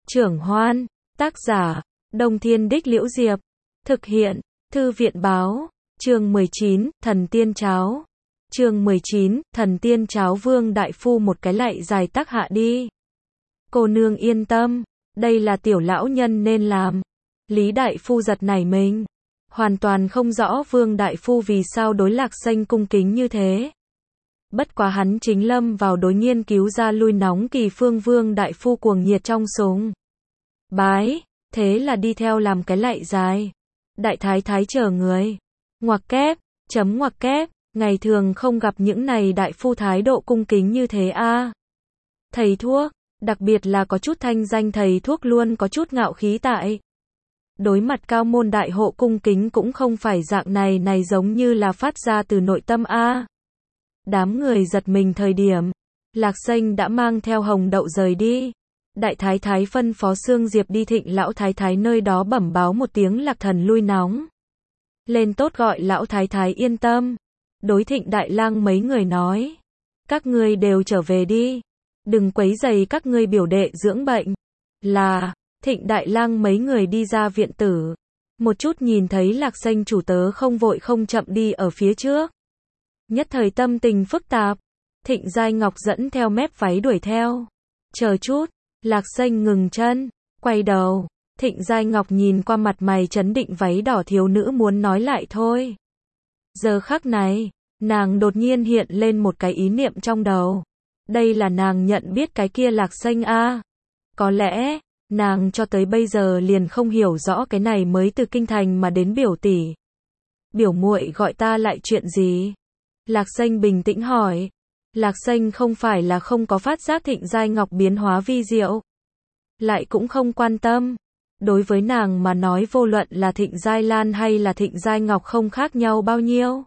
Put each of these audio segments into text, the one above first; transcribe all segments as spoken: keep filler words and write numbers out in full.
Trưởng Hoan, tác giả, Đông Thiên Đích Liễu Diệp, thực hiện, Thư viện Báo, chương mười chín, Thần Tiên Cháo. Chương mười chín, Thần Tiên Cháo. Vương Đại Phu một cái lạy dài tác hạ đi. Cô nương yên tâm, đây là tiểu lão nhân nên làm. Lý Đại Phu giật nảy mình, hoàn toàn không rõ Vương Đại Phu vì sao đối Lạc Xanh cung kính như thế. Bất quá hắn chính lâm vào đối nghiên cứu ra lui nóng kỳ phương. Vương Đại Phu cuồng nhiệt trong súng bái, thế là đi theo làm cái lạy dài. Đại thái thái chờ người. Ngoặc kép, chấm ngoặc kép, ngày thường không gặp những này đại phu thái độ cung kính như thế a. À. Thầy thuốc, đặc biệt là có chút thanh danh thầy thuốc luôn có chút ngạo khí tại. Đối mặt cao môn đại hộ cung kính cũng không phải dạng này này giống như là phát ra từ nội tâm a. À. Đám người giật mình thời điểm, Lạc Xanh đã mang theo hồng đậu rời đi. Đại thái thái phân phó Sương Diệp đi Thịnh lão thái thái nơi đó bẩm báo một tiếng Lạc thần lui nóng. Lên tốt gọi lão thái thái yên tâm. Đối Thịnh đại lang mấy người nói, các ngươi đều trở về đi, đừng quấy rầy các ngươi biểu đệ dưỡng bệnh. Là, Thịnh đại lang mấy người đi ra viện tử, một chút nhìn thấy Lạc Xanh chủ tớ không vội không chậm đi ở phía trước. Nhất thời tâm tình phức tạp, Thịnh Giai Ngọc dẫn theo mép váy đuổi theo. Chờ chút, Lạc Xanh ngừng chân, quay đầu, Thịnh Giai Ngọc nhìn qua mặt mày trấn định váy đỏ thiếu nữ muốn nói lại thôi. Giờ khắc này, nàng đột nhiên hiện lên một cái ý niệm trong đầu. Đây là nàng nhận biết cái kia Lạc Xanh a. À. Có lẽ, nàng cho tới bây giờ liền không hiểu rõ cái này mới từ kinh thành mà đến biểu tỷ. Biểu muội gọi ta lại chuyện gì? Lạc Xanh bình tĩnh hỏi. Lạc Xanh không phải là không có phát giác Thịnh Giai Ngọc biến hóa vi diệu, lại cũng không quan tâm. Đối với nàng mà nói vô luận là Thịnh Giai Lan hay là Thịnh Giai Ngọc không khác nhau bao nhiêu.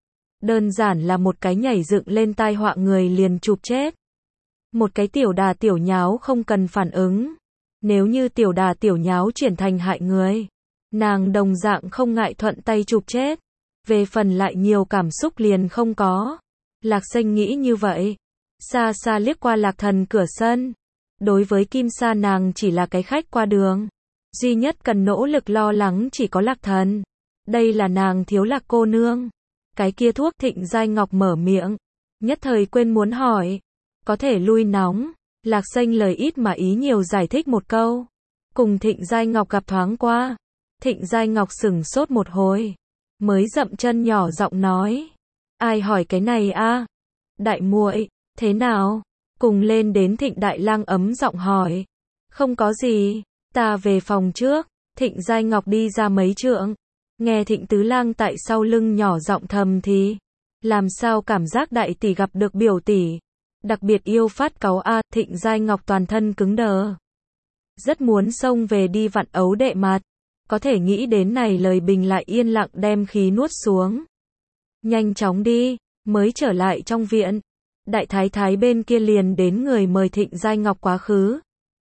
Đơn giản là một cái nhảy dựng lên tai họa người liền chụp chết. Một cái tiểu đà tiểu nháo không cần phản ứng. Nếu như tiểu đà tiểu nháo chuyển thành hại người, nàng đồng dạng không ngại thuận tay chụp chết. Về phần lại nhiều cảm xúc liền không có. Lạc Xanh nghĩ như vậy. Xa xa liếc qua Lạc Thần cửa sân. Đối với Kim Sa nàng chỉ là cái khách qua đường. Duy nhất cần nỗ lực lo lắng chỉ có Lạc Thần. Đây là nàng thiếu Lạc cô nương. Cái kia thuốc. Thịnh Giai Ngọc mở miệng, nhất thời quên muốn hỏi. Có thể lui nóng. Lạc Xanh lời ít mà ý nhiều giải thích một câu. Cùng Thịnh Giai Ngọc gặp thoáng qua. Thịnh Giai Ngọc sửng sốt một hồi, mới dậm chân nhỏ giọng nói. Ai hỏi cái này a? À? Đại muội, thế nào? Cùng lên đến Thịnh đại lang ấm giọng hỏi. Không có gì, ta về phòng trước. Thịnh Giai Ngọc đi ra mấy trượng, nghe Thịnh tứ lang tại sau lưng nhỏ giọng thầm thì. Làm sao cảm giác đại tỷ gặp được biểu tỷ, đặc biệt yêu phát cáu a. À? Thịnh Giai Ngọc toàn thân cứng đờ, rất muốn xông về đi vặn ấu đệ mặt. Có thể nghĩ đến này lời bình lại yên lặng đem khí nuốt xuống. Nhanh chóng đi, mới trở lại trong viện. Đại thái thái bên kia liền đến người mời Thịnh Giai Ngọc quá khứ.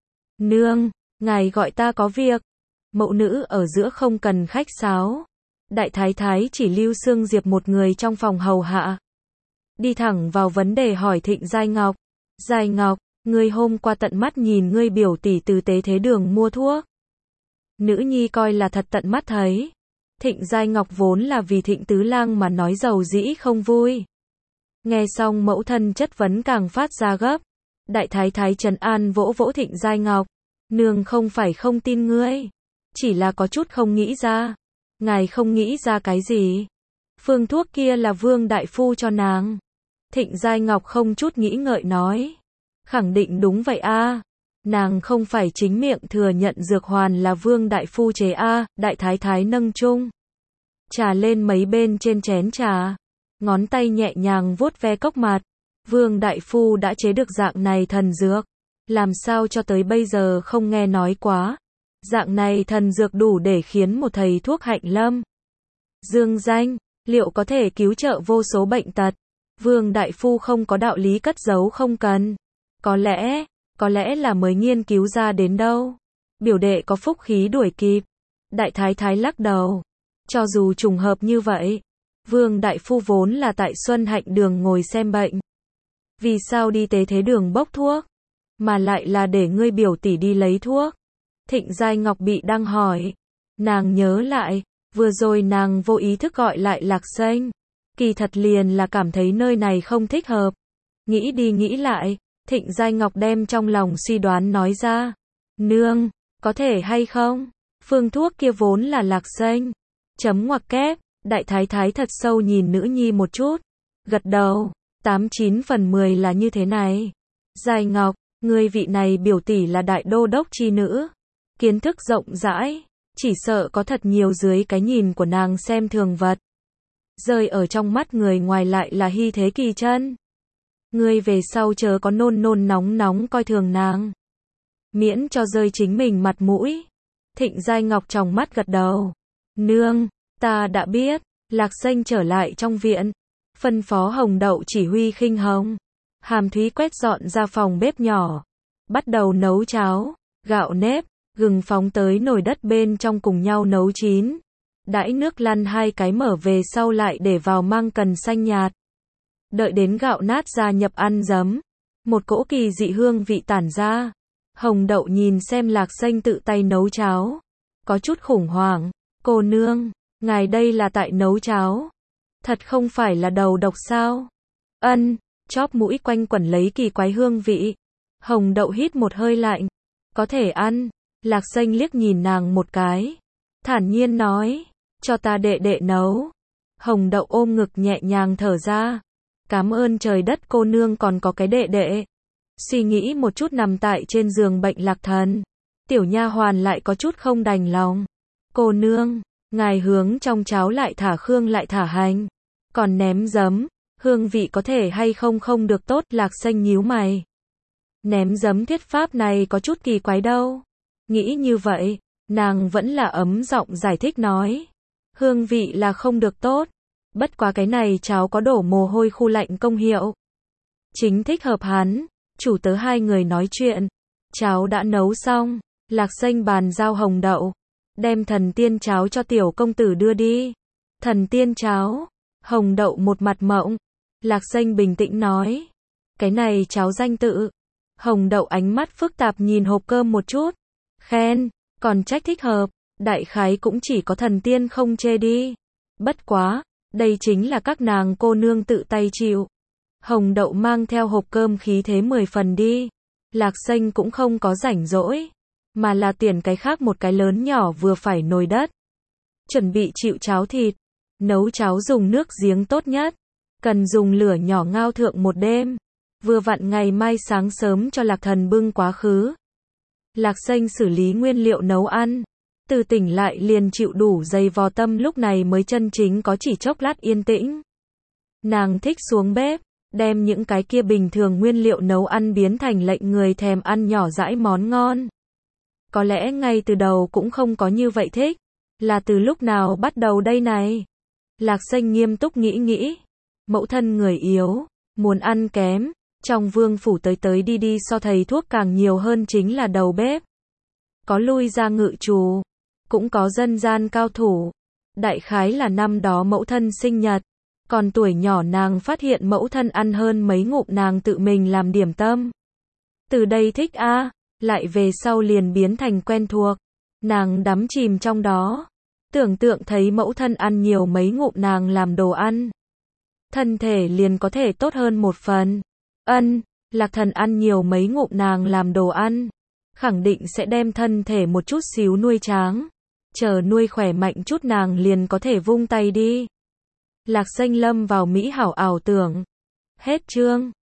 Nương, ngài gọi ta có việc. Mẫu nữ ở giữa không cần khách sáo. Đại thái thái chỉ lưu Sương Diệp một người trong phòng hầu hạ. Đi thẳng vào vấn đề hỏi Thịnh Giai Ngọc. Giai Ngọc, ngươi hôm qua tận mắt nhìn ngươi biểu tỷ từ tế thế đường mua thuốc. Nữ nhi coi là thật tận mắt thấy. Thịnh Giai Ngọc vốn là vì Thịnh tứ lang mà nói dầu dĩ không vui. Nghe xong mẫu thân chất vấn càng phát ra gấp. Đại thái thái trấn an vỗ vỗ Thịnh Giai Ngọc. Nương không phải không tin ngươi, chỉ là có chút không nghĩ ra. Ngài không nghĩ ra cái gì? Phương thuốc kia là Vương Đại Phu cho nàng. Thịnh Giai Ngọc không chút nghĩ ngợi nói. Khẳng định đúng vậy a. À. Nàng không phải chính miệng thừa nhận dược hoàn là Vương Đại Phu chế a. À. Đại thái thái nâng chung trà lên mấy bên trên chén trà, ngón tay nhẹ nhàng vuốt ve cốc mặt. Vương Đại Phu đã chế được dạng này thần dược, làm sao cho tới bây giờ không nghe nói quá. Dạng này thần dược đủ để khiến một thầy thuốc hạnh lâm dương danh, liệu có thể cứu trợ vô số bệnh tật. Vương Đại Phu không có đạo lý cất giấu không cần. Có lẽ, có lẽ là mới nghiên cứu ra đến đâu. Biểu đệ có phúc khí đuổi kịp. Đại thái thái lắc đầu. Cho dù trùng hợp như vậy, Vương Đại Phu vốn là tại Xuân Hạnh đường ngồi xem bệnh. Vì sao đi tế thế đường bốc thuốc, mà lại là để ngươi biểu tỷ đi lấy thuốc? Thịnh Giai Ngọc bị đang hỏi. Nàng nhớ lại, vừa rồi nàng vô ý thức gọi lại Lạc Xanh. Kỳ thật liền là cảm thấy nơi này không thích hợp. Nghĩ đi nghĩ lại, Thịnh Giai Ngọc đem trong lòng suy đoán nói ra. Nương, có thể hay không? Phương thuốc kia vốn là Lạc Xanh. Chấm ngoặc kép, đại thái thái thật sâu nhìn nữ nhi một chút. Gật đầu, tám chín phần mười là như thế này. Giai Ngọc, người vị này biểu tỷ là đại đô đốc chi nữ. Kiến thức rộng rãi, chỉ sợ có thật nhiều dưới cái nhìn của nàng xem thường vật. Rơi ở trong mắt người ngoài lại là hy thế kỳ chân. Ngươi về sau chớ có nôn nôn nóng nóng coi thường nàng. Miễn cho rơi chính mình mặt mũi. Thịnh Giai Ngọc trong mắt gật đầu. Nương, ta đã biết. Lạc Xanh trở lại trong viện. Phân phó Hồng Đậu chỉ huy khinh hồng. Hàm Thúy quét dọn ra phòng bếp nhỏ. Bắt đầu nấu cháo, gạo nếp, gừng phóng tới nồi đất bên trong cùng nhau nấu chín. Đãi nước lăn hai cái mở về sau lại để vào măng cần xanh nhạt. Đợi đến gạo nát ra nhập ăn giấm. Một cỗ kỳ dị hương vị tản ra. Hồng Đậu nhìn xem Lạc Xanh tự tay nấu cháo. Có chút khủng hoảng. Cô nương, ngài đây là tại nấu cháo. Thật không phải là đầu độc sao? Ân, chóp mũi quanh quẩn lấy kỳ quái hương vị. Hồng Đậu hít một hơi lạnh. Có thể ăn. Lạc Xanh liếc nhìn nàng một cái. Thản nhiên nói. Cho ta đệ đệ nấu. Hồng Đậu ôm ngực nhẹ nhàng thở ra. Cảm ơn trời đất cô nương còn có cái đệ đệ. Suy nghĩ một chút nằm tại trên giường bệnh Lạc Thần. Tiểu nha hoàn lại có chút không đành lòng. Cô nương, ngài hướng trong cháo lại thả khương lại thả hành. Còn ném giấm, hương vị có thể hay không không được tốt. Lạc Xanh nhíu mày. Ném giấm thuyết pháp này có chút kỳ quái đâu. Nghĩ như vậy, nàng vẫn là ấm giọng giải thích nói. Hương vị là không được tốt. Bất quá cái này cháo có đổ mồ hôi khu lạnh công hiệu. Chính thích hợp hắn. Chủ tớ hai người nói chuyện. Cháo đã nấu xong. Lạc Xanh bàn giao Hồng Đậu. Đem thần tiên cháo cho tiểu công tử đưa đi. Thần tiên cháo. Hồng Đậu một mặt mộng. Lạc Xanh bình tĩnh nói. Cái này cháo danh tự. Hồng Đậu ánh mắt phức tạp nhìn hộp cơm một chút. Khen, còn trách thích hợp. Đại khái cũng chỉ có thần tiên không chê đi. Bất quá, đây chính là các nàng cô nương tự tay chịu. Hồng Đậu mang theo hộp cơm khí thế mười phần đi. Lạc Xanh cũng không có rảnh rỗi. Mà là tiền cái khác một cái lớn nhỏ vừa phải nồi đất. Chuẩn bị chịu cháo thịt. Nấu cháo dùng nước giếng tốt nhất. Cần dùng lửa nhỏ ngao thượng một đêm. Vừa vặn ngày mai sáng sớm cho Lạc Thần bưng quá khứ. Lạc Xanh xử lý nguyên liệu nấu ăn. Từ tỉnh lại liền chịu đủ dày vò tâm lúc này mới chân chính có chỉ chốc lát yên tĩnh. Nàng thích xuống bếp. Đem những cái kia bình thường nguyên liệu nấu ăn biến thành lệnh người thèm ăn nhỏ dãi món ngon. Có lẽ ngay từ đầu cũng không có như vậy thích. Là từ lúc nào bắt đầu đây này? Lạc Xanh nghiêm túc nghĩ nghĩ. Mẫu thân người yếu, muốn ăn kém. Trong vương phủ tới tới đi đi so thầy thuốc càng nhiều hơn chính là đầu bếp. Có lui ra ngự trù. Cũng có dân gian cao thủ. Đại khái là năm đó mẫu thân sinh nhật. Còn tuổi nhỏ nàng phát hiện mẫu thân ăn hơn mấy ngụm nàng tự mình làm điểm tâm. Từ đây thích a, à, lại về sau liền biến thành quen thuộc. Nàng đắm chìm trong đó. Tưởng tượng thấy mẫu thân ăn nhiều mấy ngụm nàng làm đồ ăn. Thân thể liền có thể tốt hơn một phần. Ân, Lạc Thần ăn nhiều mấy ngụm nàng làm đồ ăn. Khẳng định sẽ đem thân thể một chút xíu nuôi tráng. Chờ nuôi khỏe mạnh chút nàng liền có thể vung tay đi. Lạc Xanh lâm vào mỹ hảo ảo tưởng. Hết chương.